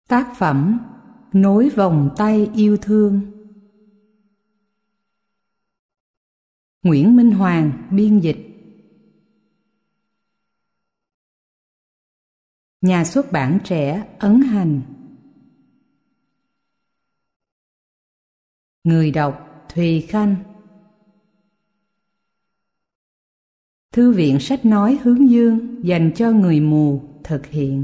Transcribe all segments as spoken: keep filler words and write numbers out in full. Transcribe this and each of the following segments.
Tác phẩm Nối vòng tay yêu thương. Nguyễn Minh Hoàng biên dịch. Nhà xuất bản Trẻ ấn hành. Người đọc Thùy Khanh. Thư viện sách nói Hướng Dương dành cho người mù thực hiện.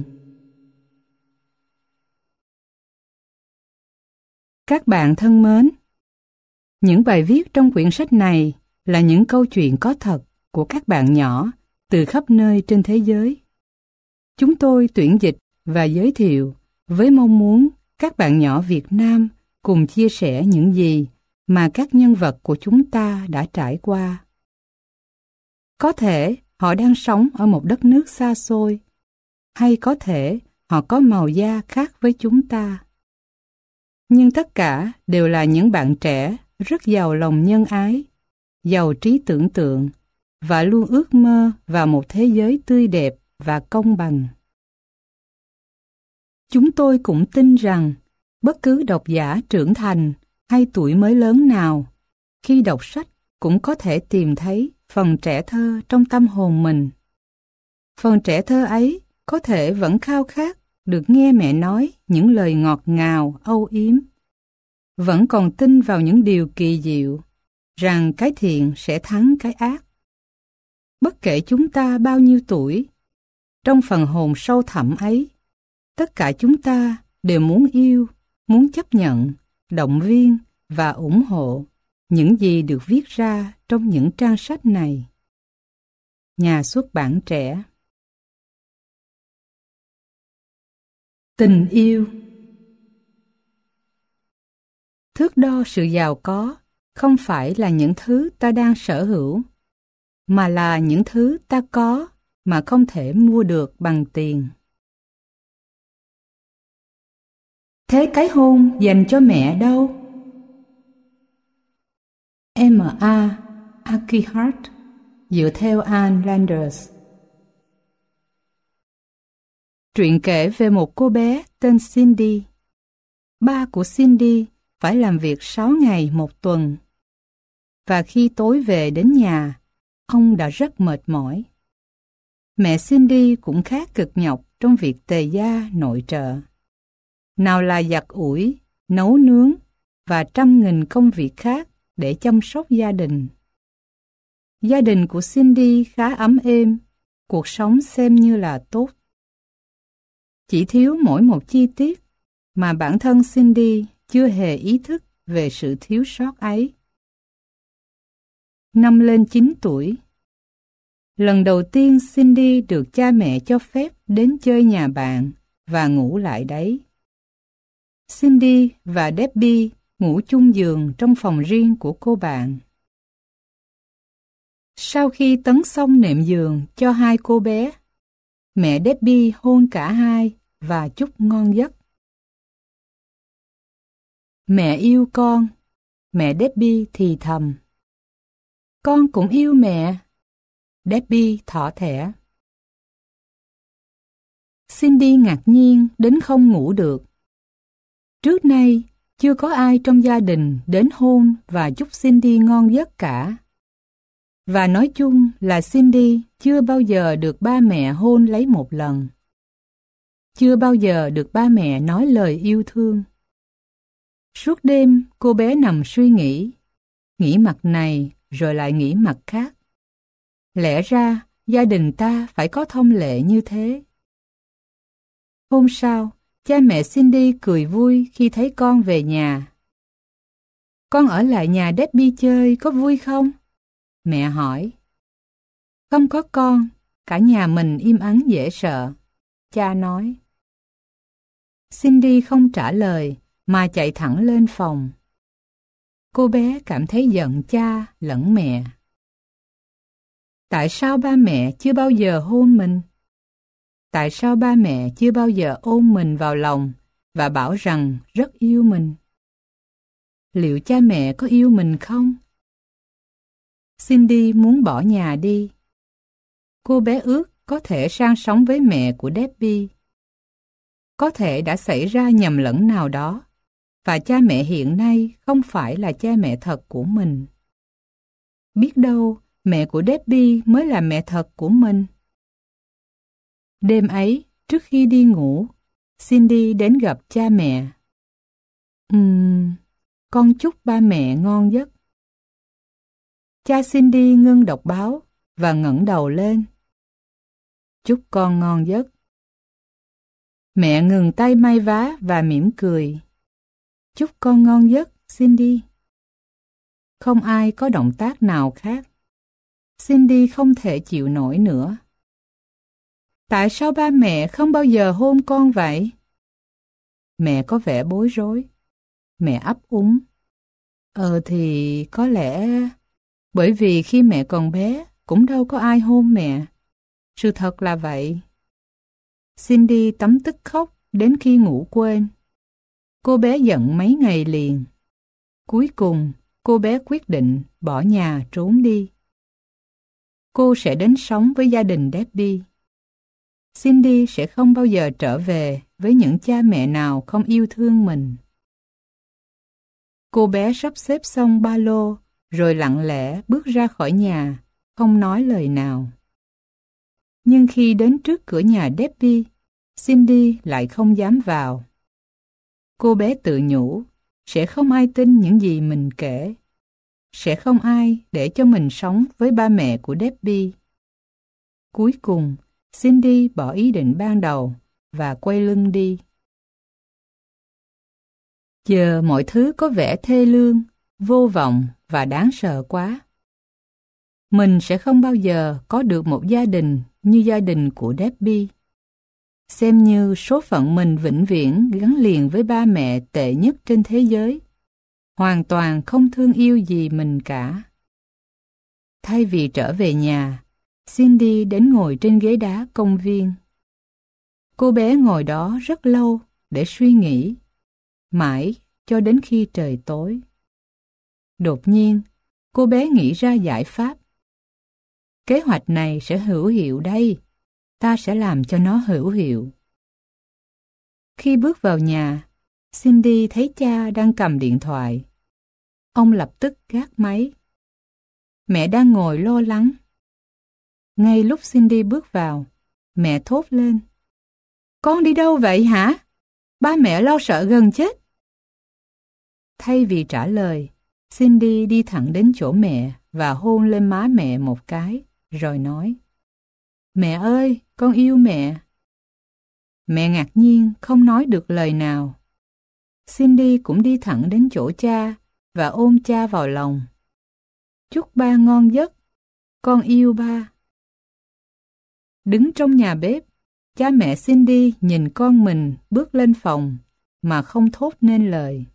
Các bạn thân mến, những bài viết trong quyển sách này là những câu chuyện có thật của các bạn nhỏ từ khắp nơi trên thế giới. Chúng tôi tuyển dịch và giới thiệu với mong muốn các bạn nhỏ Việt Nam cùng chia sẻ những gì mà các nhân vật của chúng ta đã trải qua. Có thể họ đang sống ở một đất nước xa xôi, hay có thể họ có màu da khác với chúng ta. Nhưng tất cả đều là những bạn trẻ rất giàu lòng nhân ái, giàu trí tưởng tượng và luôn ước mơ vào một thế giới tươi đẹp và công bằng. Chúng tôi cũng tin rằng bất cứ độc giả trưởng thành hay tuổi mới lớn nào, khi đọc sách cũng có thể tìm thấy phần trẻ thơ trong tâm hồn mình. Phần trẻ thơ ấy có thể vẫn khao khát được nghe mẹ nói những lời ngọt ngào, âu yếm. Vẫn còn tin vào những điều kỳ diệu, rằng cái thiện sẽ thắng cái ác. Bất kể chúng ta bao nhiêu tuổi, trong phần hồn sâu thẳm ấy, tất cả chúng ta đều muốn yêu, muốn chấp nhận, động viên và ủng hộ những gì được viết ra trong những trang sách này. Nhà xuất bản Trẻ. Tình yêu. Thước đo sự giàu có không phải là những thứ ta đang sở hữu, mà là những thứ ta có mà không thể mua được bằng tiền. Thế cái hôn dành cho mẹ đâu? em a Akihart dựa theo Ann Landers. Truyện kể về một cô bé tên Cindy. Ba của Cindy phải làm việc sáu ngày một tuần. Và khi tối về đến nhà, ông đã rất mệt mỏi. Mẹ Cindy cũng khá cực nhọc trong việc tề gia nội trợ. Nào là giặt ủi, nấu nướng và trăm nghìn công việc khác để chăm sóc gia đình. Gia đình của Cindy khá ấm êm, cuộc sống xem như là tốt. Chỉ thiếu mỗi một chi tiết mà bản thân Cindy chưa hề ý thức về sự thiếu sót ấy. Năm lên chín tuổi, lần đầu tiên Cindy được cha mẹ cho phép đến chơi nhà bạn và ngủ lại đấy. Cindy và Debbie ngủ chung giường trong phòng riêng của cô bạn. Sau khi tấn xong nệm giường cho hai cô bé, mẹ Debbie hôn cả hai và chúc ngon giấc. Mẹ yêu con, mẹ Debbie thì thầm. Con cũng yêu mẹ, Debbie thỏ thẻ. Cindy ngạc nhiên đến không ngủ được. Trước nay, chưa có ai trong gia đình đến hôn và chúc Cindy ngon giấc cả. Và nói chung là Cindy chưa bao giờ được ba mẹ hôn lấy một lần. Chưa bao giờ được ba mẹ nói lời yêu thương. Suốt đêm cô bé nằm suy nghĩ, nghĩ mặt này rồi lại nghĩ mặt khác. Lẽ ra gia đình ta phải có thông lệ như thế. Hôm sau, cha mẹ Cindy cười vui khi thấy con về nhà. Con ở lại nhà Debbie chơi có vui không? Mẹ hỏi. Không có con, cả nhà mình im ắng dễ sợ, cha nói. Cindy không trả lời mà chạy thẳng lên phòng. Cô bé cảm thấy giận cha lẫn mẹ. Tại sao ba mẹ chưa bao giờ hôn mình? Tại sao ba mẹ chưa bao giờ ôm mình vào lòng và bảo rằng rất yêu mình? Liệu cha mẹ có yêu mình không? Cindy muốn bỏ nhà đi. Cô bé ước có thể sang sống với mẹ của Debbie. Có thể đã xảy ra nhầm lẫn nào đó, và cha mẹ hiện nay không phải là cha mẹ thật của mình. Biết đâu, mẹ của Debbie mới là mẹ thật của mình. Đêm ấy, trước khi đi ngủ, Cindy đến gặp cha mẹ. Ừm, con chúc ba mẹ ngon giấc. Cha Cindy ngưng đọc báo và ngẩng đầu lên. Chúc con ngon giấc. Mẹ ngừng tay may vá và mỉm cười. Chúc con ngon giấc, Cindy. Không ai có động tác nào khác. Cindy không thể chịu nổi nữa. Tại sao ba mẹ không bao giờ hôn con vậy? Mẹ có vẻ bối rối. Mẹ ấp úng. Ờ thì có lẽ... Bởi vì khi mẹ còn bé, cũng đâu có ai hôn mẹ. Sự thật là vậy. Cindy tấm tức khóc đến khi ngủ quên. Cô bé giận mấy ngày liền. Cuối cùng, cô bé quyết định bỏ nhà trốn đi. Cô sẽ đến sống với gia đình Debbie. Cindy sẽ không bao giờ trở về với những cha mẹ nào không yêu thương mình. Cô bé sắp xếp xong ba lô, rồi lặng lẽ bước ra khỏi nhà, không nói lời nào. Nhưng khi đến trước cửa nhà Debbie, Cindy lại không dám vào. Cô bé tự nhủ, sẽ không ai tin những gì mình kể. Sẽ không ai để cho mình sống với ba mẹ của Debbie. Cuối cùng, Cindy bỏ ý định ban đầu và quay lưng đi. Giờ mọi thứ có vẻ thê lương, vô vọng và đáng sợ quá. Mình sẽ không bao giờ có được một gia đình như gia đình của Debbie. Xem như số phận mình vĩnh viễn gắn liền với ba mẹ tệ nhất trên thế giới, hoàn toàn không thương yêu gì mình cả. Thay vì trở về nhà, Cindy đến ngồi trên ghế đá công viên. Cô bé ngồi đó rất lâu để suy nghĩ, mãi cho đến khi trời tối. Đột nhiên, cô bé nghĩ ra giải pháp. Kế hoạch này sẽ hữu hiệu đây. Ta sẽ làm cho nó hữu hiệu. Khi bước vào nhà, Cindy thấy cha đang cầm điện thoại. Ông lập tức gác máy. Mẹ đang ngồi lo lắng. Ngay lúc Cindy bước vào, mẹ thốt lên. Con đi đâu vậy hả? Ba mẹ lo sợ gần chết. Thay vì trả lời, Cindy đi thẳng đến chỗ mẹ và hôn lên má mẹ một cái, rồi nói. Mẹ ơi, con yêu mẹ. Mẹ ngạc nhiên không nói được lời nào. Cindy cũng đi thẳng đến chỗ cha và ôm cha vào lòng. Chúc ba ngon giấc, con yêu ba. Đứng trong nhà bếp, cha mẹ Cindy nhìn con mình bước lên phòng mà không thốt nên lời.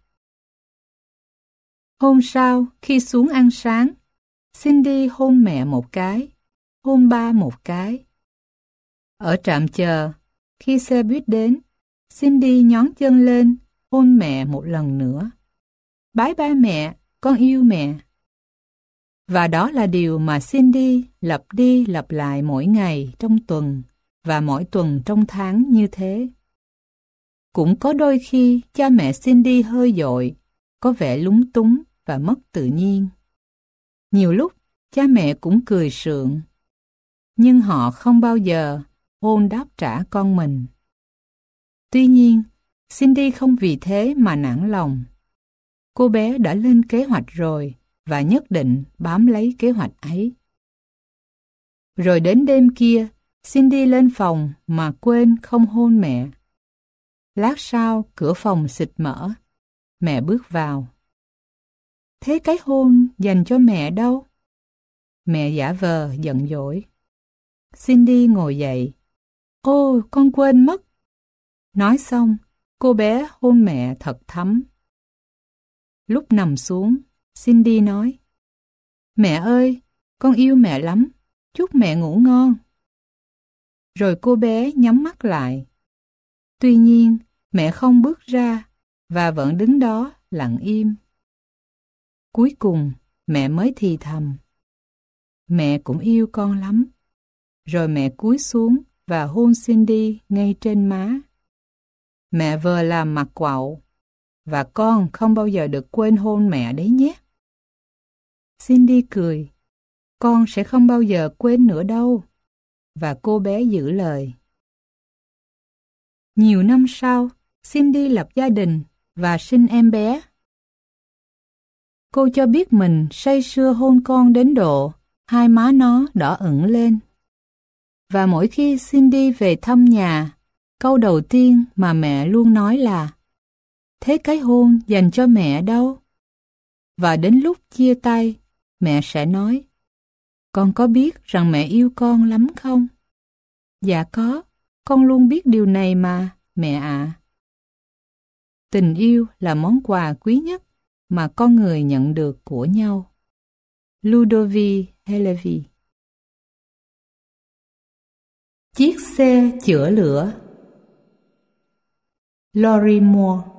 Hôm sau, khi xuống ăn sáng, Cindy hôn mẹ một cái, hôn ba một cái. Ở trạm chờ, khi xe buýt đến, Cindy nhón chân lên, hôn mẹ một lần nữa. Bái ba mẹ, con yêu mẹ. Và đó là điều mà Cindy lặp đi lặp lại mỗi ngày trong tuần và mỗi tuần trong tháng như thế. Cũng có đôi khi cha mẹ Cindy hơi dội, có vẻ lúng túng và mất tự nhiên. Nhiều lúc cha mẹ cũng cười sượng, nhưng họ không bao giờ hôn đáp trả con mình. Tuy nhiên, Cindy không vì thế mà nản lòng. Cô bé đã lên kế hoạch rồi và nhất định bám lấy kế hoạch ấy. Rồi đến đêm kia, Cindy lên phòng mà quên không hôn mẹ. Lát sau, cửa phòng xịt mở. Mẹ bước vào. Thế cái hôn dành cho mẹ đâu? Mẹ giả vờ giận dỗi. Cindy ngồi dậy. Ôi, con quên mất. Nói xong, cô bé hôn mẹ thật thấm. Lúc nằm xuống, Cindy nói. Mẹ ơi, con yêu mẹ lắm. Chúc mẹ ngủ ngon. Rồi cô bé nhắm mắt lại. Tuy nhiên, mẹ không bước ra và vẫn đứng đó lặng im. Cuối cùng, mẹ mới thì thầm. Mẹ cũng yêu con lắm. Rồi mẹ cúi xuống và hôn Cindy ngay trên má. Mẹ vừa làm mặt quạo, và con không bao giờ được quên hôn mẹ đấy nhé. Cindy cười. Con sẽ không bao giờ quên nữa đâu. Và cô bé giữ lời. Nhiều năm sau, Cindy lập gia đình và sinh em bé. Cô cho biết mình say sưa hôn con đến độ hai má nó đỏ ửng lên. Và mỗi khi Cindy về thăm nhà, câu đầu tiên mà mẹ luôn nói là: thế cái hôn dành cho mẹ đâu? Và đến lúc chia tay, mẹ sẽ nói: con có biết rằng mẹ yêu con lắm không? Dạ có, con luôn biết điều này mà, mẹ ạ. Tình yêu là món quà quý nhất mà con người nhận được của nhau. Ludovic Halevi. Chiếc xe chữa lửa. Lori Moore.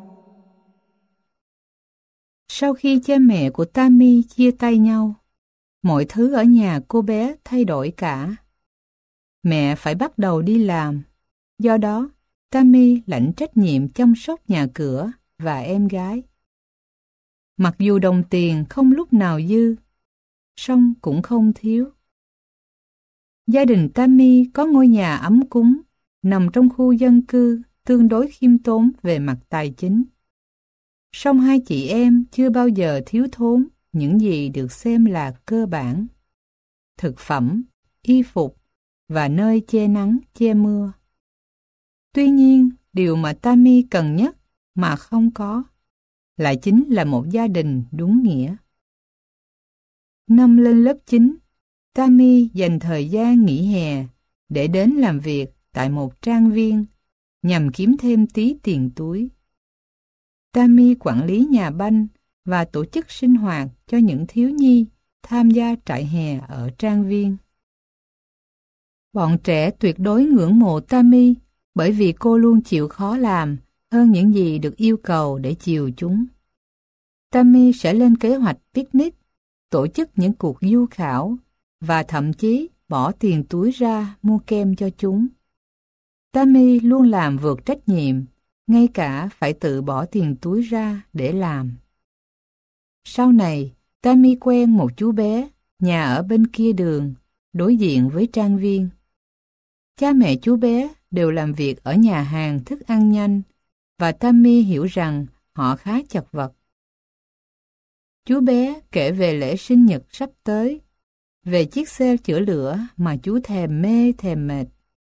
Sau khi cha mẹ của Tammy chia tay nhau, mọi thứ ở nhà cô bé thay đổi cả. Mẹ phải bắt đầu đi làm, do đó Tammy lãnh trách nhiệm chăm sóc nhà cửa và em gái. Mặc dù đồng tiền không lúc nào dư, song cũng không thiếu. Gia đình Tammy có ngôi nhà ấm cúng nằm trong khu dân cư tương đối khiêm tốn về mặt tài chính. Song hai chị em chưa bao giờ thiếu thốn những gì được xem là cơ bản: thực phẩm, y phục và nơi che nắng che mưa. Tuy nhiên, điều mà Tammy cần nhất mà không có lại chính là một gia đình đúng nghĩa. Năm lên lớp chín, Tammy dành thời gian nghỉ hè để đến làm việc tại một trang viên nhằm kiếm thêm tí tiền túi. Tammy quản lý nhà banh và tổ chức sinh hoạt cho những thiếu nhi tham gia trại hè ở trang viên. Bọn trẻ tuyệt đối ngưỡng mộ Tammy bởi vì cô luôn chịu khó làm hơn những gì được yêu cầu để chiều chúng. Tammy sẽ lên kế hoạch picnic, tổ chức những cuộc du khảo và thậm chí bỏ tiền túi ra mua kem cho chúng. Tammy luôn làm vượt trách nhiệm, ngay cả phải tự bỏ tiền túi ra để làm. Sau này, Tammy quen một chú bé, nhà ở bên kia đường, đối diện với trang viên. Cha mẹ chú bé đều làm việc ở nhà hàng thức ăn nhanh, và Tammy hiểu rằng họ khá chật vật. Chú bé kể về lễ sinh nhật sắp tới, về chiếc xe chữa lửa mà chú thèm mê thèm mệt.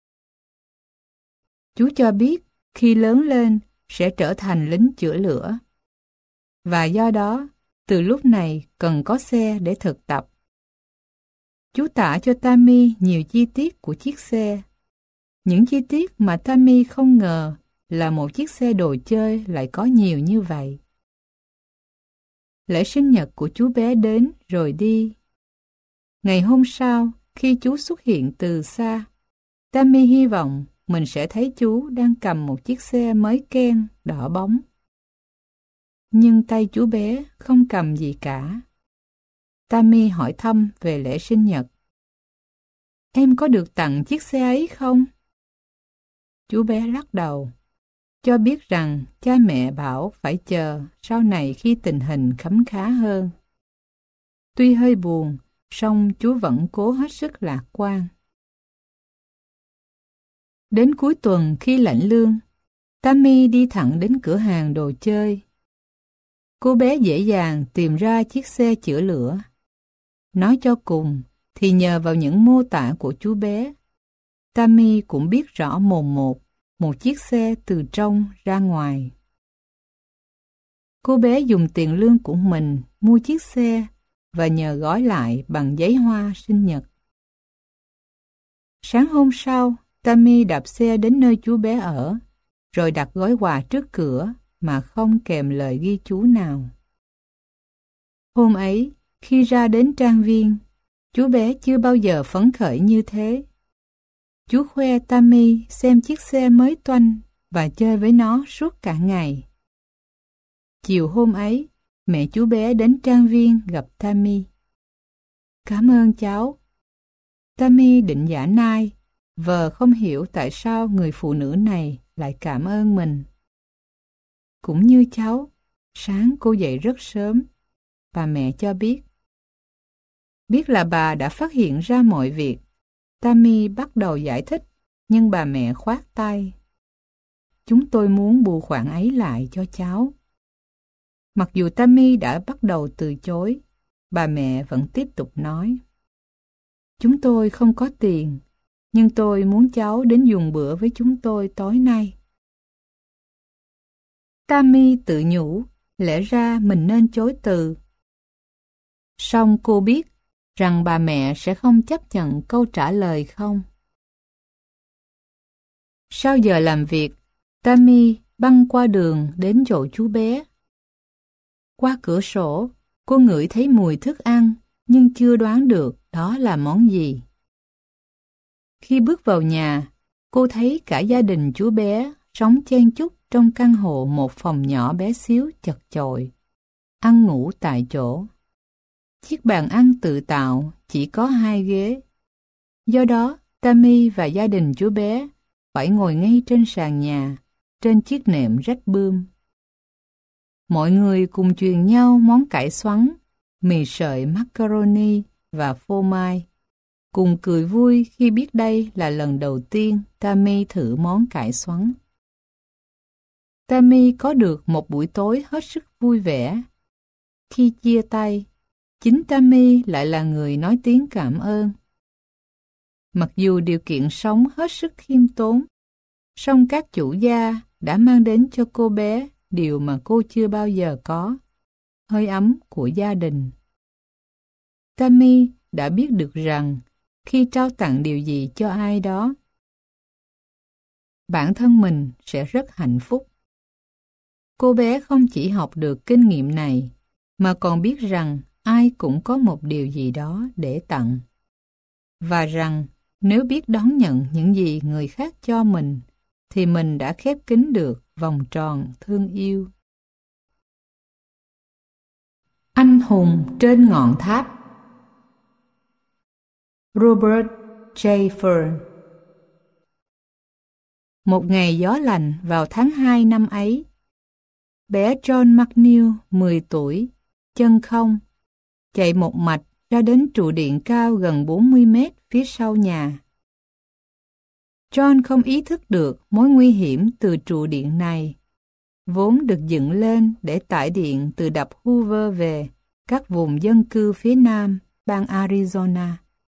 Chú cho biết khi lớn lên sẽ trở thành lính chữa lửa. Và do đó, từ lúc này cần có xe để thực tập. Chú tả cho Tammy nhiều chi tiết của chiếc xe. Những chi tiết mà Tammy không ngờ là một chiếc xe đồ chơi lại có nhiều như vậy. Lễ sinh nhật của chú bé đến rồi đi. Ngày hôm sau, khi chú xuất hiện từ xa, Tammy hy vọng mình sẽ thấy chú đang cầm một chiếc xe mới ken đỏ bóng. Nhưng tay chú bé không cầm gì cả. Tammy hỏi thăm về lễ sinh nhật. Em có được tặng chiếc xe ấy không? Chú bé lắc đầu, cho biết rằng cha mẹ bảo phải chờ sau này khi tình hình khấm khá hơn. Tuy hơi buồn, song chú vẫn cố hết sức lạc quan. Đến cuối tuần khi lãnh lương, Tammy đi thẳng đến cửa hàng đồ chơi. Cô bé dễ dàng tìm ra chiếc xe chữa lửa. Nói cho cùng thì nhờ vào những mô tả của chú bé, Tammy cũng biết rõ mồn một một chiếc xe từ trong ra ngoài. Cô bé dùng tiền lương của mình mua chiếc xe và nhờ gói lại bằng giấy hoa sinh nhật. Sáng hôm sau, Tammy đạp xe đến nơi chú bé ở, rồi đặt gói quà trước cửa mà không kèm lời ghi chú nào. Hôm ấy, khi ra đến trang viên, chú bé chưa bao giờ phấn khởi như thế. Chú khoe Tammy xem chiếc xe mới toanh và chơi với nó suốt cả ngày. Chiều hôm ấy, mẹ chú bé đến trang viên gặp Tammy. Cảm ơn cháu. Tammy định giả nai, vờ không hiểu tại sao người phụ nữ này lại cảm ơn mình. cũng như cháu, sáng cô dậy rất sớm. Bà mẹ cho biết. Biết là bà đã phát hiện ra mọi việc, Tammy bắt đầu giải thích, nhưng bà mẹ khoát tay. Chúng tôi muốn bù khoản ấy lại cho cháu. Mặc dù Tammy đã bắt đầu từ chối, bà mẹ vẫn tiếp tục nói. Chúng tôi không có tiền, nhưng tôi muốn cháu đến dùng bữa với chúng tôi tối nay. Tammy tự nhủ, lẽ ra mình nên chối từ. Song cô biết rằng bà mẹ sẽ không chấp nhận câu trả lời không. Sau giờ làm việc, Tammy băng qua đường đến chỗ chú bé. Qua cửa sổ, cô ngửi thấy mùi thức ăn, nhưng chưa đoán được đó là món gì. Khi bước vào nhà, cô thấy cả gia đình chú bé sống chen chúc trong căn hộ một phòng nhỏ bé xíu chật chội, ăn ngủ tại chỗ. Chiếc bàn ăn tự tạo chỉ có hai ghế. Do đó, Tammy và gia đình chú bé phải ngồi ngay trên sàn nhà, trên chiếc nệm rách bươm. Mọi người cùng truyền nhau món cải xoắn, mì sợi macaroni và phô mai, cùng cười vui khi biết đây là lần đầu tiên Tammy thử món cải xoắn. Tammy có được một buổi tối hết sức vui vẻ. Khi chia tay, chính Tammy lại là người nói tiếng cảm ơn. Mặc dù điều kiện sống hết sức khiêm tốn, song các chủ gia đã mang đến cho cô bé điều mà cô chưa bao giờ có, hơi ấm của gia đình. Tammy đã biết được rằng khi trao tặng điều gì cho ai đó, bản thân mình sẽ rất hạnh phúc. Cô bé không chỉ học được kinh nghiệm này, mà còn biết rằng ai cũng có một điều gì đó để tặng. Và rằng nếu biết đón nhận những gì người khác cho mình, thì mình đã khép kín được vòng tròn thương yêu. Anh hùng trên ngọn tháp. Robert J. Fern. Một ngày gió lạnh vào tháng hai năm ấy, bé John McNeil, mười tuổi, chân không, chạy một mạch ra đến trụ điện cao gần bốn mươi mét phía sau nhà. John không ý thức được mối nguy hiểm từ trụ điện này, vốn được dựng lên để tải điện từ đập Hoover về các vùng dân cư phía nam bang Arizona.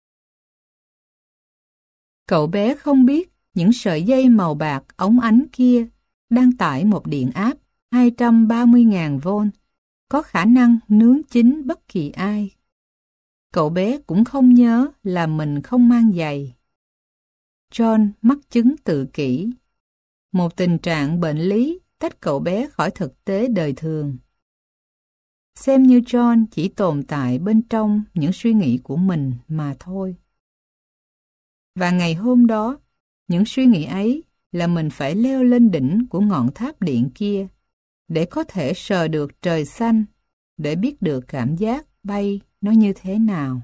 Cậu bé không biết những sợi dây màu bạc óng ánh kia đang tải một điện áp hai trăm ba mươi nghìn vôn, có khả năng nướng chín bất kỳ ai. Cậu bé cũng không nhớ là mình không mang giày. John mắc chứng tự kỷ, một tình trạng bệnh lý tách cậu bé khỏi thực tế đời thường. Xem như John chỉ tồn tại bên trong những suy nghĩ của mình mà thôi. Và ngày hôm đó, những suy nghĩ ấy là mình phải leo lên đỉnh của ngọn tháp điện kia, để có thể sờ được trời xanh, để biết được cảm giác bay nó như thế nào.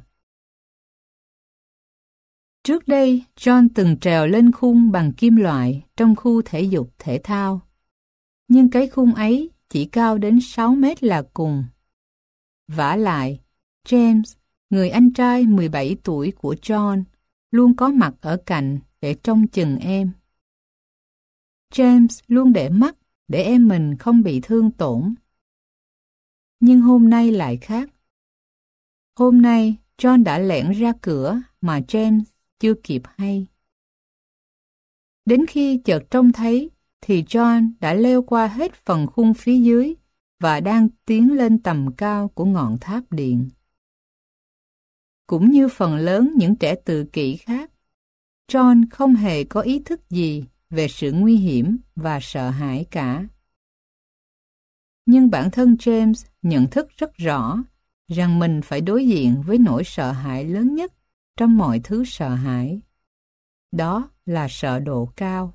Trước đây, John từng trèo lên khung bằng kim loại trong khu thể dục thể thao. Nhưng cái khung ấy chỉ cao đến sáu mét là cùng. Vả lại, James, người anh trai mười bảy tuổi của John, luôn có mặt ở cạnh để trông chừng em. James luôn để mắt để em mình không bị thương tổn. Nhưng hôm nay lại khác. Hôm nay, John đã lẻn ra cửa mà James chưa kịp hay. Đến khi chợt trông thấy, thì John đã leo qua hết phần khung phía dưới và đang tiến lên tầm cao của ngọn tháp điện. Cũng như phần lớn những trẻ tự kỷ khác, John không hề có ý thức gì về sự nguy hiểm và sợ hãi cả. Nhưng bản thân James nhận thức rất rõ rằng mình phải đối diện với nỗi sợ hãi lớn nhất trong mọi thứ sợ hãi. Đó là sợ độ cao.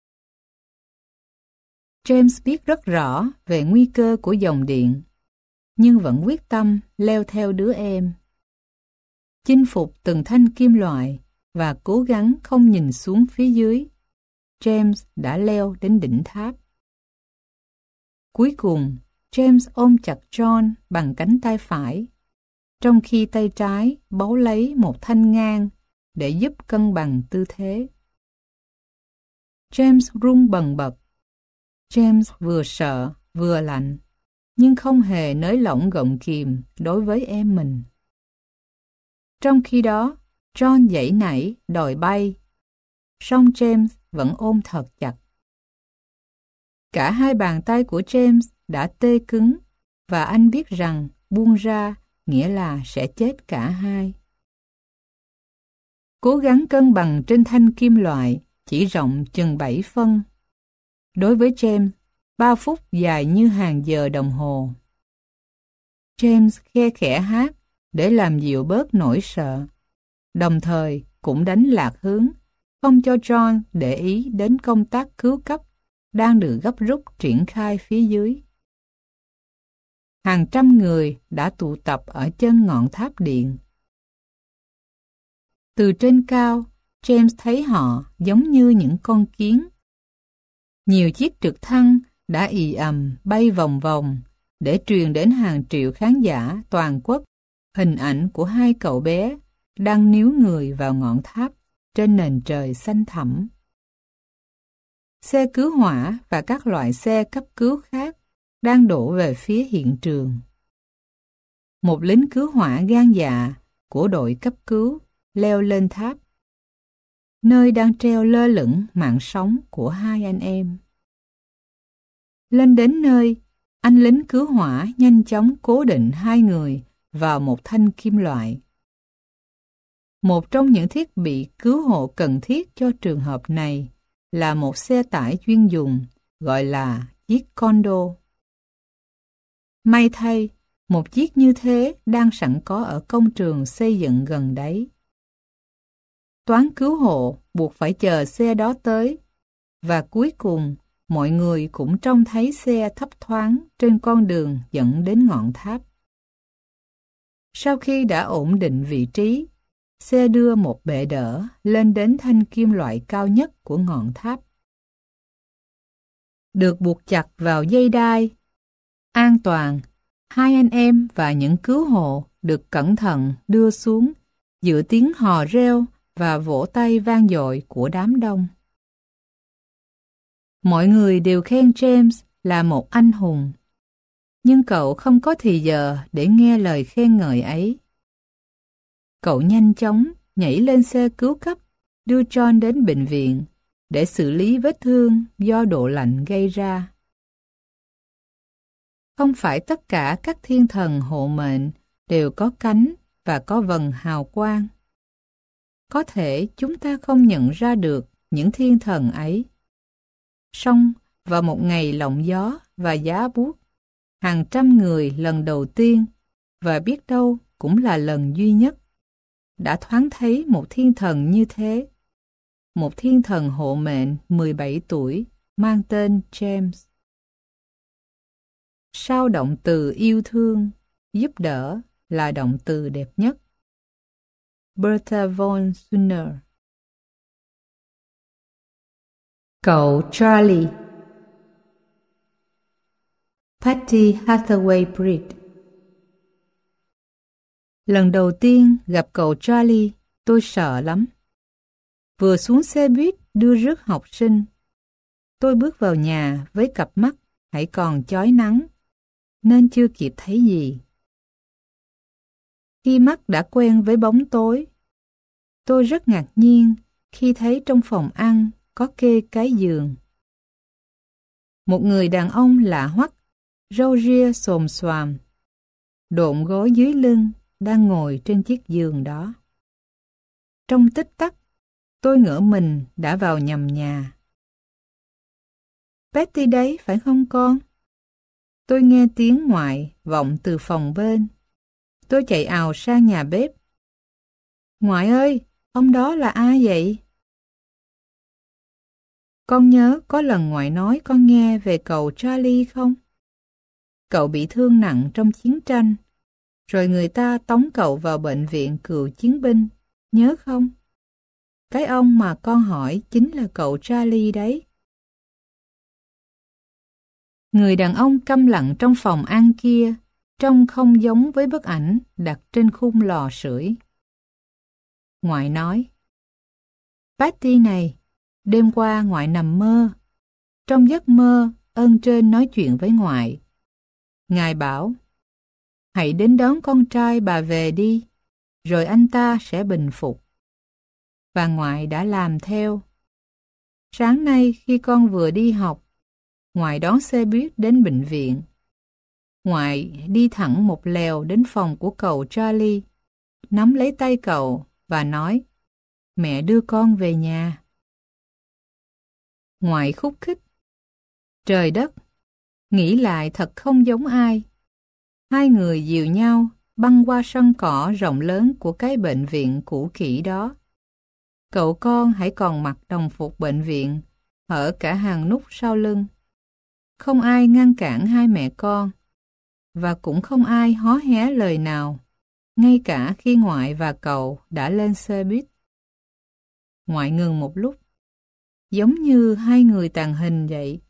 James biết rất rõ về nguy cơ của dòng điện, nhưng vẫn quyết tâm leo theo đứa em. Chinh phục từng thanh kim loại và cố gắng không nhìn xuống phía dưới, James đã leo đến đỉnh tháp. Cuối cùng, James ôm chặt John bằng cánh tay phải, trong khi tay trái bấu lấy một thanh ngang để giúp cân bằng tư thế. James run bần bật. James vừa sợ vừa lạnh, nhưng không hề nới lỏng gọng kìm đối với em mình. Trong khi đó, John giãy nảy đòi bay, song James vẫn ôm thật chặt. Cả hai bàn tay của James đã tê cứng và anh biết rằng buông ra nghĩa là sẽ chết cả hai. Cố gắng cân bằng trên thanh kim loại chỉ rộng chừng bảy phân. Đối với James, ba phút dài như hàng giờ đồng hồ. James khe khẽ hát để làm dịu bớt nỗi sợ, đồng thời cũng đánh lạc hướng, không cho John để ý đến công tác cứu cấp đang được gấp rút triển khai phía dưới. Hàng trăm người đã tụ tập ở chân ngọn tháp điện. Từ trên cao, James thấy họ giống như những con kiến. Nhiều chiếc trực thăng đã ì ầm bay vòng vòng để truyền đến hàng triệu khán giả toàn quốc hình ảnh của hai cậu bé đang níu người vào ngọn tháp trên nền trời xanh thẳm. Xe cứu hỏa và các loại xe cấp cứu khác đang đổ về phía hiện trường. Một lính cứu hỏa gan dạ của đội cấp cứu leo lên tháp, nơi đang treo lơ lửng mạng sống của hai anh em. Lên đến nơi, anh lính cứu hỏa nhanh chóng cố định hai người vào một thanh kim loại. Một trong những thiết bị cứu hộ cần thiết cho trường hợp này là một xe tải chuyên dùng gọi là chiếc Condor. May thay, một chiếc như thế đang sẵn có ở công trường xây dựng gần đấy. Toán cứu hộ buộc phải chờ xe đó tới, và cuối cùng mọi người cũng trông thấy xe thấp thoáng trên con đường dẫn đến ngọn tháp. Sau khi đã ổn định vị trí, xe đưa một bệ đỡ lên đến thanh kim loại cao nhất của ngọn tháp. Được buộc chặt vào dây đai, an toàn, hai anh em và những cứu hộ được cẩn thận đưa xuống giữa tiếng hò reo và vỗ tay vang dội của đám đông. Mọi người đều khen James là một anh hùng, nhưng cậu không có thì giờ để nghe lời khen ngợi ấy. Cậu nhanh chóng nhảy lên xe cứu cấp, đưa John đến bệnh viện để xử lý vết thương do độ lạnh gây ra. Không phải tất cả các thiên thần hộ mệnh đều có cánh và có vầng hào quang. Có thể chúng ta không nhận ra được những thiên thần ấy. Song vào một ngày lộng gió và giá buốt, hàng trăm người lần đầu tiên, và biết đâu cũng là lần duy nhất, đã thoáng thấy một thiên thần như thế. Một thiên thần hộ mệnh mười bảy tuổi mang tên James. Sau động từ yêu thương, giúp đỡ là động từ đẹp nhất. Bertha von Suner. Cậu Charlie. Patty Hathaway Breed. Lần đầu tiên gặp cậu Charlie, tôi sợ lắm. Vừa xuống xe buýt đưa rước học sinh, tôi bước vào nhà với cặp mắt hãy còn chói nắng, nên chưa kịp thấy gì. Khi mắt đã quen với bóng tối, tôi rất ngạc nhiên khi thấy trong phòng ăn có kê cái giường. Một người đàn ông lạ hoắc, râu ria xồm xoàm, độn gối dưới lưng, đang ngồi trên chiếc giường đó. Trong tích tắc, tôi ngỡ mình đã vào nhầm nhà. Betty đấy phải không con? Tôi nghe tiếng ngoại vọng từ phòng bên. Tôi chạy ào sang nhà bếp. Ngoại ơi, ông đó là ai vậy? Con nhớ có lần ngoại nói con nghe về cậu Charlie không? Cậu bị thương nặng trong chiến tranh, rồi người ta tống cậu vào bệnh viện cựu chiến binh, nhớ không? Cái ông mà con hỏi chính là cậu Charlie đấy. Người đàn ông câm lặng trong phòng ăn kia trông không giống với bức ảnh đặt trên khung lò sưởi. Ngoại nói, Patty này, đêm qua ngoại nằm mơ. Trong giấc mơ, ơn trên nói chuyện với ngoại. Ngài bảo, hãy đến đón con trai bà về đi, rồi anh ta sẽ bình phục. Và ngoại đã làm theo. Sáng nay khi con vừa đi học, ngoại đón xe buýt đến bệnh viện. Ngoại đi thẳng một lèo đến phòng của cậu Charlie, nắm lấy tay cậu và nói, mẹ đưa con về nhà. Ngoại khúc khích. Trời đất, nghĩ lại thật không giống ai. Hai người dìu nhau băng qua sân cỏ rộng lớn của cái bệnh viện cũ kỹ đó. Cậu con hãy còn mặc đồng phục bệnh viện, ở cả hàng nút sau lưng. Không ai ngăn cản hai mẹ con, và cũng không ai hó hé lời nào, ngay cả khi ngoại và cậu đã lên xe buýt. Ngoại ngừng một lúc, giống như hai người tàng hình vậy.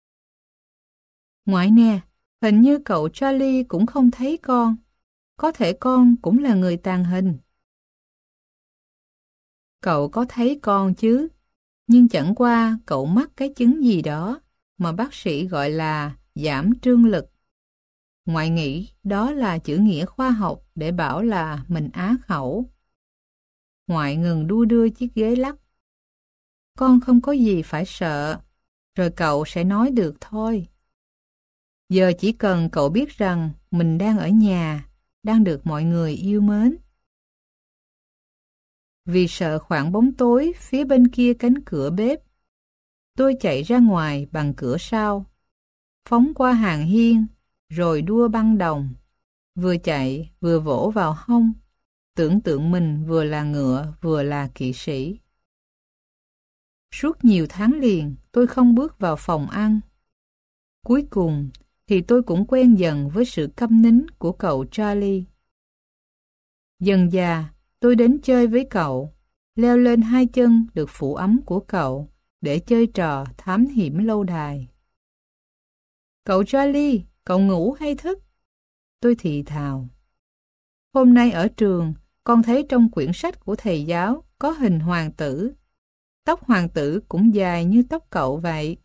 Ngoại nè, hình như cậu Charlie cũng không thấy con. Có thể con cũng là người tàng hình. Cậu có thấy con chứ, nhưng chẳng qua cậu mắc cái chứng gì đó mà bác sĩ gọi là giảm trương lực. Ngoại nghĩ đó là chữ nghĩa khoa học để bảo là mình á khẩu. Ngoại ngừng đu đưa chiếc ghế lắc. Con không có gì phải sợ, rồi cậu sẽ nói được thôi. Giờ chỉ cần cậu biết rằng mình đang ở nhà, đang được mọi người yêu mến. Vì sợ khoảng bóng tối phía bên kia cánh cửa bếp, tôi chạy ra ngoài bằng cửa sau, phóng qua hàng hiên, rồi đua băng đồng, vừa chạy vừa vỗ vào hông, tưởng tượng mình vừa là ngựa vừa là kỵ sĩ. Suốt nhiều tháng liền tôi không bước vào phòng ăn. Cuối cùng thì tôi cũng quen dần với sự câm nín của cậu Charlie. Dần dà tôi đến chơi với cậu, leo lên hai chân được phủ ấm của cậu để chơi trò thám hiểm lâu đài. Cậu Charlie, cậu ngủ hay thức? Tôi thì thào. Hôm nay ở trường, con thấy trong quyển sách của thầy giáo có hình hoàng tử. Tóc hoàng tử cũng dài như tóc cậu vậy.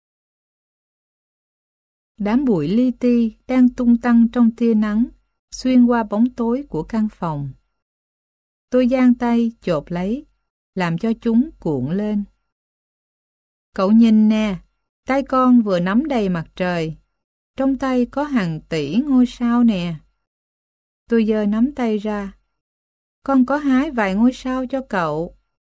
Đám bụi li ti đang tung tăng trong tia nắng, xuyên qua bóng tối của căn phòng. Tôi giang tay chộp lấy, làm cho chúng cuộn lên. Cậu nhìn nè, tay con vừa nắm đầy mặt trời. Trong tay có hàng tỷ ngôi sao nè. Tôi giơ nắm tay ra. Con có hái vài ngôi sao cho cậu.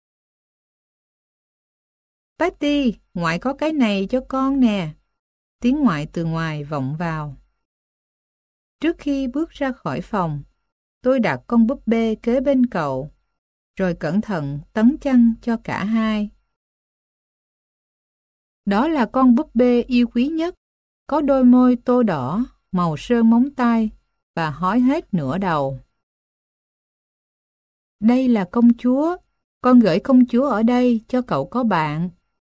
Patty, ngoại có cái này cho con nè. Tiếng ngoại từ ngoài vọng vào. Trước khi bước ra khỏi phòng, tôi đặt con búp bê kế bên cậu, rồi cẩn thận tấn chăn cho cả hai. Đó là con búp bê yêu quý nhất, có đôi môi tô đỏ, màu sơn móng tay và hói hết nửa đầu. Đây là công chúa, con gửi công chúa ở đây cho cậu có bạn.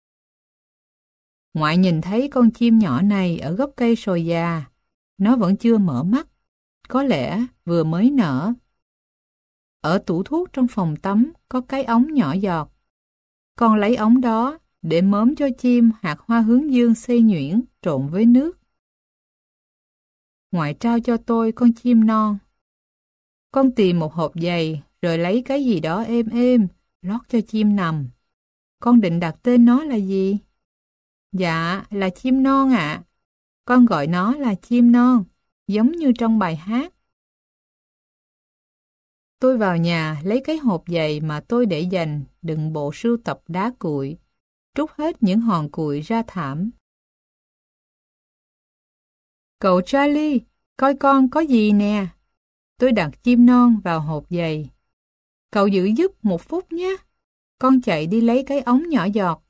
Ngoại nhìn thấy con chim nhỏ này ở gốc cây sồi già, nó vẫn chưa mở mắt, có lẽ vừa mới nở. Ở tủ thuốc trong phòng tắm có cái ống nhỏ giọt. Con lấy ống đó để mớm cho chim hạt hoa hướng dương xay nhuyễn trộn với nước. Ngoại trao cho tôi con chim non. Con tìm một hộp giày rồi lấy cái gì đó êm êm lót cho chim nằm. Con định đặt tên nó là gì? Dạ, là chim non ạ. À. Con gọi nó là chim non, giống như trong bài hát. Tôi vào nhà lấy cái hộp giày mà tôi để dành đựng bộ sưu tập đá cuội, trút hết những hòn cuội ra thảm. Cậu Charlie, coi con có gì nè. Tôi đặt chim non vào hộp giày. Cậu giữ giúp một phút nhé. Con chạy đi lấy cái ống nhỏ giọt.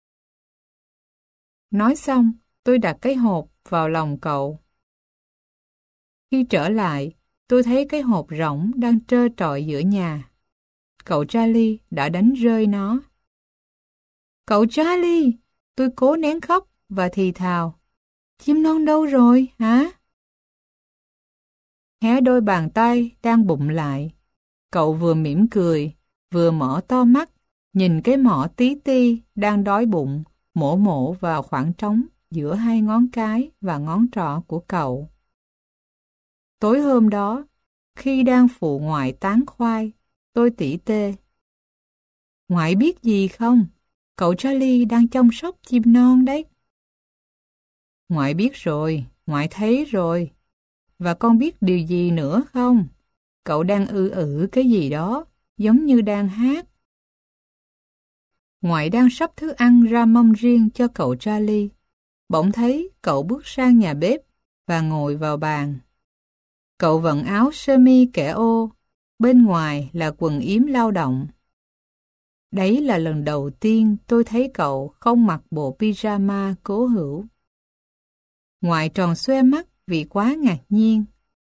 Nói xong, tôi đặt cái hộp vào lòng cậu. Khi trở lại, tôi thấy cái hộp rỗng đang trơ trọi giữa nhà. Cậu Charlie đã đánh rơi nó. Cậu Charlie, tôi cố nén khóc và thì thào. Chim non đâu rồi hả? Hé đôi bàn tay đang bụng lại. Cậu vừa mỉm cười, vừa mở to mắt, nhìn cái mỏ tí ti đang đói bụng, mổ mổ vào khoảng trống giữa hai ngón cái và ngón trỏ của cậu. Tối hôm đó, khi đang phụ ngoại tán khoai, tôi tỉ tê. Ngoại biết gì không? Cậu Charlie đang chăm sóc chim non đấy. Ngoại biết rồi, ngoại thấy rồi. Và con biết điều gì nữa không? Cậu đang ư ử cái gì đó, giống như đang hát. Ngoại đang sắp thức ăn ra mâm riêng cho cậu Charlie. Bỗng thấy cậu bước sang nhà bếp và ngồi vào bàn. Cậu vận áo sơ mi kẻ ô, bên ngoài là quần yếm lao động. Đấy là lần đầu tiên tôi thấy cậu không mặc bộ pyjama cố hữu. Ngoại tròn xoe mắt vì quá ngạc nhiên.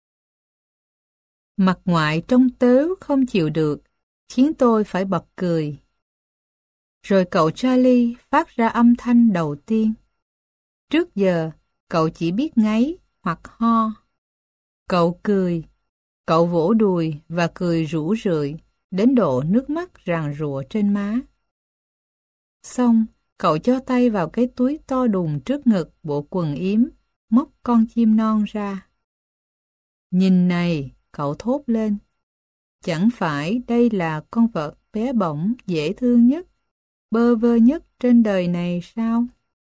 Mặt ngoại trông tếu không chịu được, khiến tôi phải bật cười. Rồi cậu Charlie phát ra âm thanh đầu tiên. Trước giờ, cậu chỉ biết ngáy hoặc ho. Cậu cười, cậu vỗ đùi và cười rũ rượi, đến độ nước mắt ràn rụa trên má. Xong, cậu cho tay vào cái túi to đùng trước ngực bộ quần yếm, móc con chim non ra. Nhìn này, cậu thốt lên. Chẳng phải đây là con vật bé bỏng dễ thương nhất, bơ vơ nhất trên đời này sao?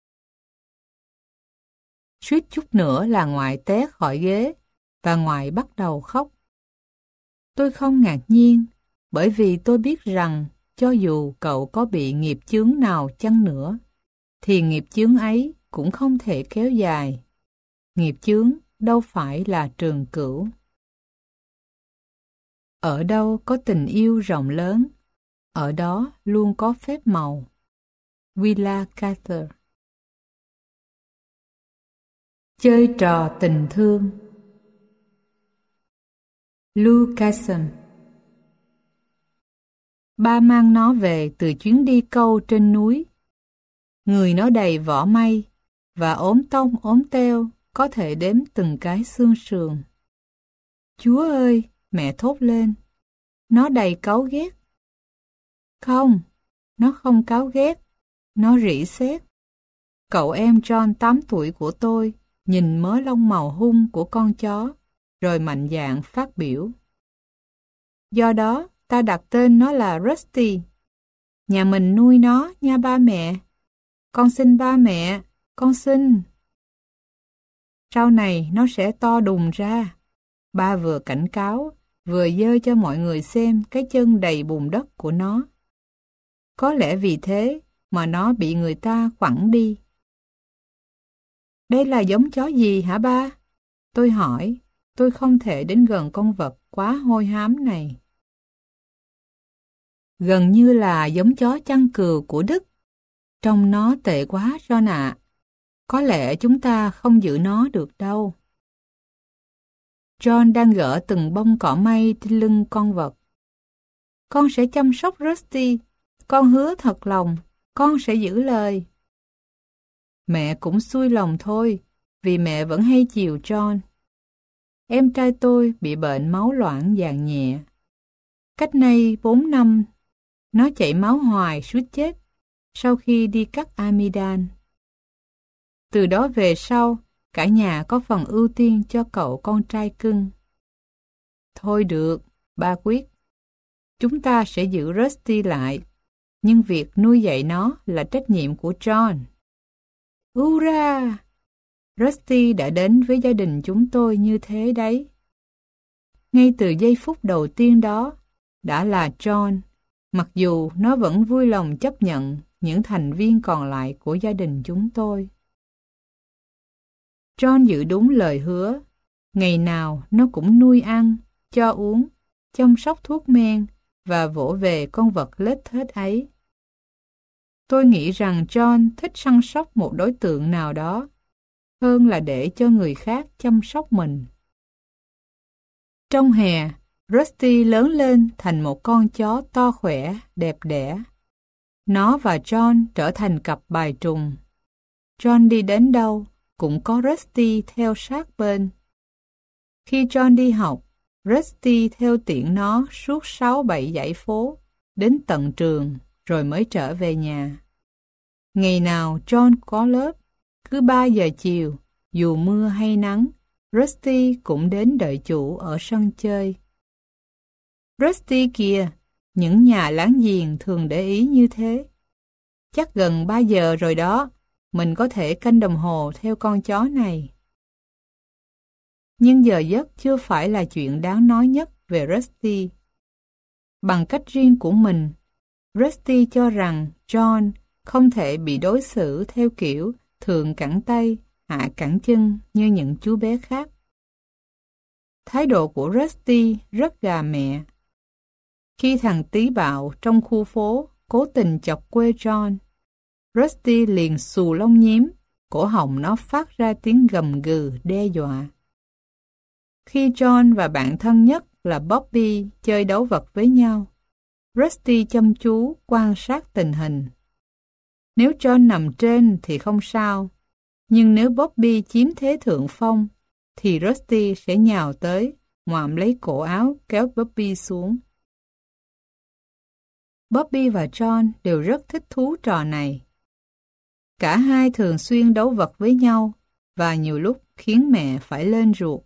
Suýt chút nữa là ngoại té khỏi ghế, và ngoại bắt đầu khóc. Tôi không ngạc nhiên, bởi vì tôi biết rằng cho dù cậu có bị nghiệp chướng nào chăng nữa, thì nghiệp chướng ấy cũng không thể kéo dài. Nghiệp chướng đâu phải là trường cửu. Ở đâu có tình yêu rộng lớn, ở đó luôn có phép màu. Willa Cather. Chơi trò tình thương. Lou Casson. Ba mang nó về từ chuyến đi câu trên núi. Người nó đầy vỏ may và ốm tông ốm teo, có thể đếm từng cái xương sườn. Chúa ơi, mẹ thốt lên, nó đầy cáu ghét. Không, nó không cáu ghét, nó rỉ sét. Cậu em John tám tuổi của tôi nhìn mớ lông màu hung của con chó, rồi mạnh dạn phát biểu. Do đó, ta đặt tên nó là Rusty. Nhà mình nuôi nó nha ba mẹ. Con xin ba mẹ, con xin. Sau này nó sẽ to đùng ra. Ba vừa cảnh cáo, vừa giơ cho mọi người xem cái chân đầy bùn đất của nó. Có lẽ vì thế mà nó bị người ta quẳng đi. Đây là giống chó gì hả ba? Tôi hỏi, tôi không thể đến gần con vật quá hôi hám này. Gần như là giống chó chăn cừu của Đức. Trông nó tệ quá John ạ. Có lẽ chúng ta không giữ nó được đâu. John đang gỡ từng bông cỏ may trên lưng con vật. Con sẽ chăm sóc Rusty. Con hứa thật lòng, con sẽ giữ lời. Mẹ cũng xui lòng thôi, vì mẹ vẫn hay chiều John. Em trai tôi bị bệnh máu loãng dạng nhẹ. Cách nay bốn năm, nó chảy máu hoài suýt chết sau khi đi cắt amidan. Từ đó về sau, cả nhà có phần ưu tiên cho cậu con trai cưng. Thôi được, ba quyết. Chúng ta sẽ giữ Rusty lại, nhưng việc nuôi dạy nó là trách nhiệm của John. Hurra! Rusty đã đến với gia đình chúng tôi như thế đấy. Ngay từ giây phút đầu tiên đó, đã là John, mặc dù nó vẫn vui lòng chấp nhận những thành viên còn lại của gia đình chúng tôi. John giữ đúng lời hứa. Ngày nào nó cũng nuôi ăn, cho uống, chăm sóc thuốc men và vỗ về con vật lết thết ấy. Tôi nghĩ rằng John thích săn sóc một đối tượng nào đó hơn là để cho người khác chăm sóc mình. Trong hè, Rusty lớn lên thành một con chó to khỏe, đẹp đẽ. Nó và John trở thành cặp bài trùng. John đi đến đâu cũng có Rusty theo sát bên. Khi John đi học, Rusty theo tiễn nó suốt sáu bảy dãy phố, đến tận trường, rồi mới trở về nhà. Ngày nào John có lớp, cứ ba giờ chiều, dù mưa hay nắng, Rusty cũng đến đợi chủ ở sân chơi. Rusty kìa, những nhà láng giềng thường để ý như thế. Chắc gần ba giờ rồi đó, mình có thể canh đồng hồ theo con chó này. Nhưng giờ giấc chưa phải là chuyện đáng nói nhất về Rusty. Bằng cách riêng của mình, Rusty cho rằng John không thể bị đối xử theo kiểu thượng cẳng tay, hạ cẳng chân như những chú bé khác. Thái độ của Rusty rất gà mẹ. Khi thằng tí bạo trong khu phố cố tình chọc quê John, Rusty liền xù lông nhím, cổ họng nó phát ra tiếng gầm gừ đe dọa. Khi John và bạn thân nhất là Bobby chơi đấu vật với nhau, Rusty chăm chú quan sát tình hình. Nếu John nằm trên thì không sao, nhưng nếu Bobby chiếm thế thượng phong, thì Rusty sẽ nhào tới, ngoạm lấy cổ áo kéo Bobby xuống. Bobby và John đều rất thích thú trò này. Cả hai thường xuyên đấu vật với nhau và nhiều lúc khiến mẹ phải lên ruột.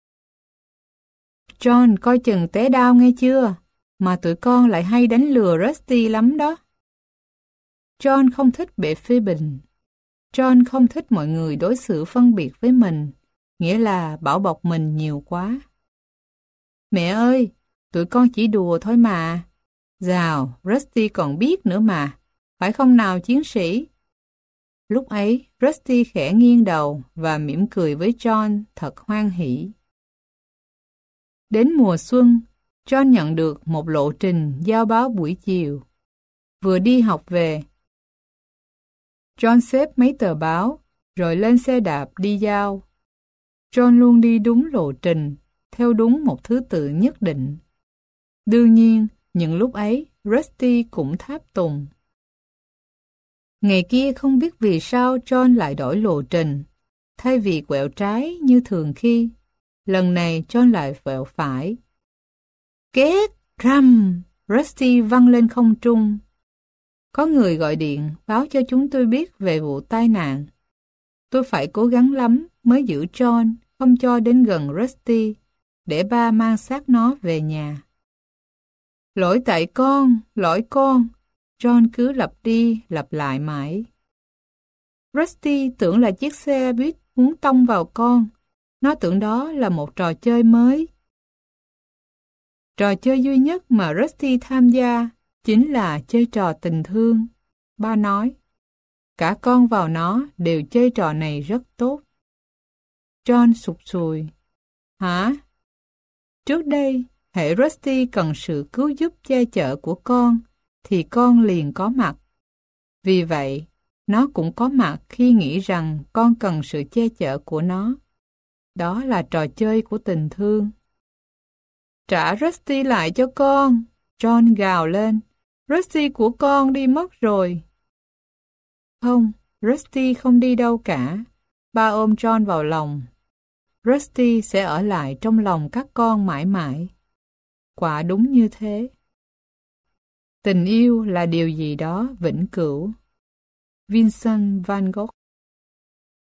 John coi chừng té đau nghe chưa, mà tụi con lại hay đánh lừa Rusty lắm đó. John không thích bị phê bình. John không thích mọi người đối xử phân biệt với mình, nghĩa là bảo bọc mình nhiều quá. Mẹ ơi, tụi con chỉ đùa thôi mà. Dào, Rusty còn biết nữa mà, phải không nào chiến sĩ? Lúc ấy, Rusty khẽ nghiêng đầu và mỉm cười với John thật hoan hỉ. Đến mùa xuân, John nhận được một lộ trình giao báo buổi chiều. Vừa đi học về, John xếp mấy tờ báo, rồi lên xe đạp đi giao. John luôn đi đúng lộ trình, theo đúng một thứ tự nhất định. Đương nhiên, những lúc ấy, Rusty cũng tháp tùng. Ngày kia không biết vì sao John lại đổi lộ trình. Thay vì quẹo trái như thường khi, lần này John lại quẹo phải. Két răm, Rusty văng lên không trung. Có người gọi điện báo cho chúng tôi biết về vụ tai nạn. Tôi phải cố gắng lắm mới giữ John không cho đến gần Rusty để ba mang xác nó về nhà. Lỗi tại con, lỗi con, John cứ lặp đi lặp lại mãi. Rusty tưởng là chiếc xe buýt muốn tông vào con. Nó tưởng đó là một trò chơi mới. Trò chơi duy nhất mà Rusty tham gia chính là chơi trò tình thương. Ba nói, cả con vào nó đều chơi trò này rất tốt. John sụt sùi. Hả? Trước đây, hễ Rusty cần sự cứu giúp che chở của con, thì con liền có mặt. Vì vậy, nó cũng có mặt khi nghĩ rằng con cần sự che chở của nó. Đó là trò chơi của tình thương. Trả Rusty lại cho con, John gào lên. Rusty của con đi mất rồi. Không, Rusty không đi đâu cả. Ba ôm John vào lòng. Rusty sẽ ở lại trong lòng các con mãi mãi. Quả đúng như thế. Tình yêu là điều gì đó vĩnh cửu. Vincent van Gogh.